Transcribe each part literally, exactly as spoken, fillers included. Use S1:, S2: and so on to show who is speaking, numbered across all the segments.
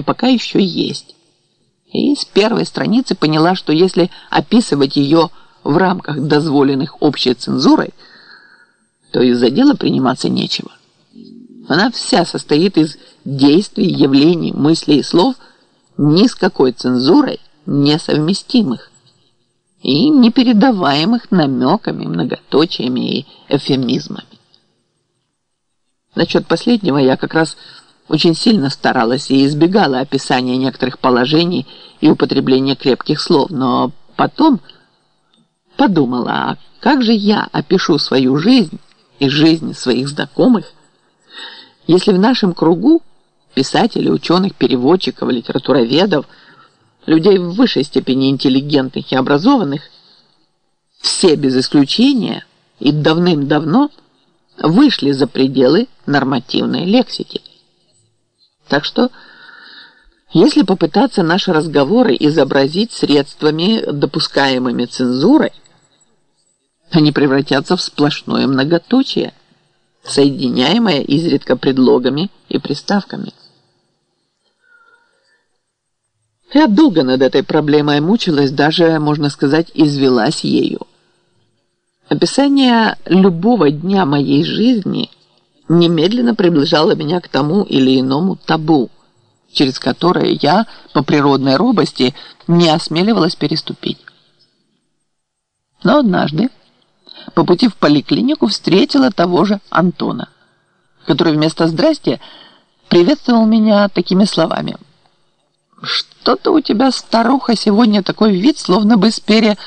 S1: пока еще есть. И с первой страницы поняла, что если описывать ее в рамках дозволенных общей цензурой, то из-за дела приниматься нечего. Она вся состоит из действий, явлений, мыслей и слов, ни с какой цензурой несовместимых и непередаваемых намеками, многоточиями и эвфемизмами. Насчет последнего я как раз очень сильно старалась и избегала описания некоторых положений и употребления крепких слов, но потом подумала, а как же я опишу свою жизнь и жизнь своих знакомых, если в нашем кругу писателей, ученых, переводчиков, литературоведов, людей в высшей степени интеллигентных и образованных, все без исключения и давным-давно вышли за пределы нормативной лексики. Так что, если попытаться наши разговоры изобразить средствами, допускаемыми цензурой, они превратятся в сплошное многоточие, соединяемое изредка предлогами и приставками. Я долго над этой проблемой мучилась, даже, можно сказать, извелась ею. Описание любого дня моей жизни немедленно приближало меня к тому или иному табу, через которое я, по природной робости, не осмеливалась переступить. Но однажды, по пути в поликлинику, встретила того же Антона, который вместо «здрасте» приветствовал меня такими словами: «Что-то у тебя, старуха, сегодня такой вид, словно бы с перья...»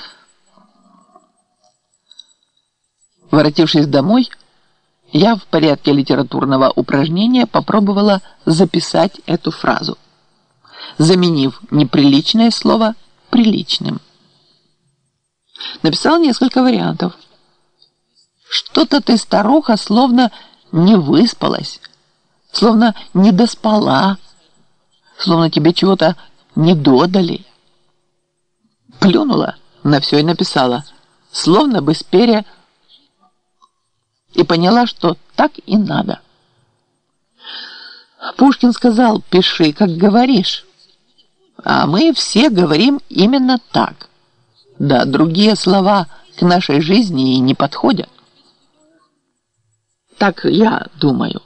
S1: Воротившись домой, я в порядке литературного упражнения попробовала записать эту фразу, заменив неприличное слово приличным. Написал несколько вариантов. «Что-то ты, старуха, словно не выспалась, словно не доспала, словно тебе чего-то не додали». Плюнула на все и написала «словно бы с перья», и поняла, что так и надо. Пушкин сказал: «Пиши, как говоришь». А мы все говорим именно так. Да, другие слова к нашей жизни и не подходят. Так я думаю.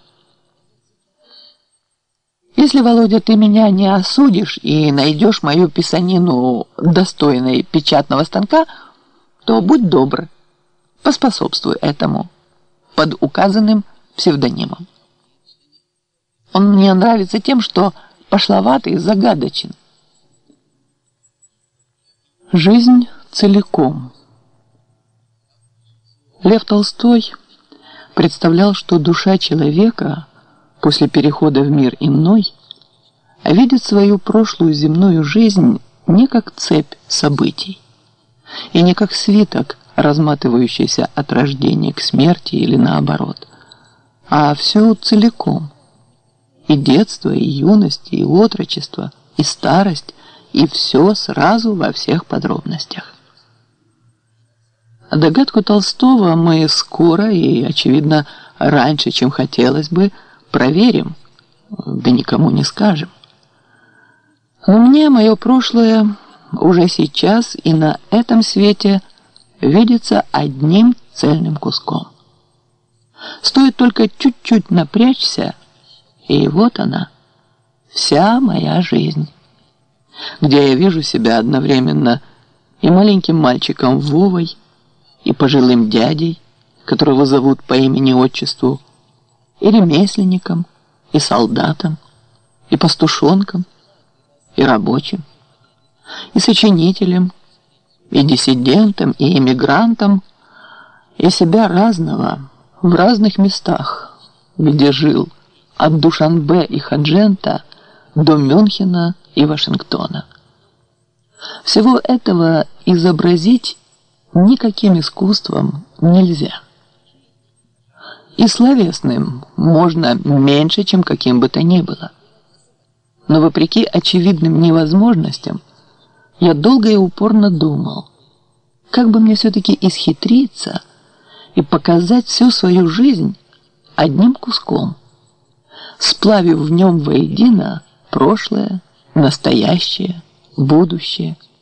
S1: Если, Володя, ты меня не осудишь и найдешь мою писанину достойной печатного станка, то будь добр, поспособствуй этому под указанным псевдонимом. Он мне нравится тем, что пошловатый и загадочен. Жизнь целиком. Лев Толстой представлял, что душа человека после перехода в мир иной видит свою прошлую земную жизнь не как цепь событий и не как свиток, разматывающийся от рождения к смерти или наоборот, а все целиком. И детство, и юность, и отрочество, и старость, и все сразу во всех подробностях. Догадку Толстого мы скоро и, очевидно, раньше, чем хотелось бы, проверим, да никому не скажем. Но мне мое прошлое уже сейчас и на этом свете видится одним цельным куском. Стоит только чуть-чуть напрячься, и вот она, вся моя жизнь, где я вижу себя одновременно и маленьким мальчиком Вовой, и пожилым дядей, которого зовут по имени-отчеству, и ремесленником, и солдатом, и пастушонком, и рабочим, и сочинителем, и диссидентом, и эмигрантом, и себя разного в разных местах, где жил, от Душанбе и Хаджента до Мюнхена и Вашингтона. Всего этого изобразить никаким искусством нельзя. И словесным можно меньше, чем каким бы то ни было. Но вопреки очевидным невозможностям, я долго и упорно думал, как бы мне все-таки исхитриться и показать всю свою жизнь одним куском, сплавив в нем воедино прошлое, настоящее, будущее –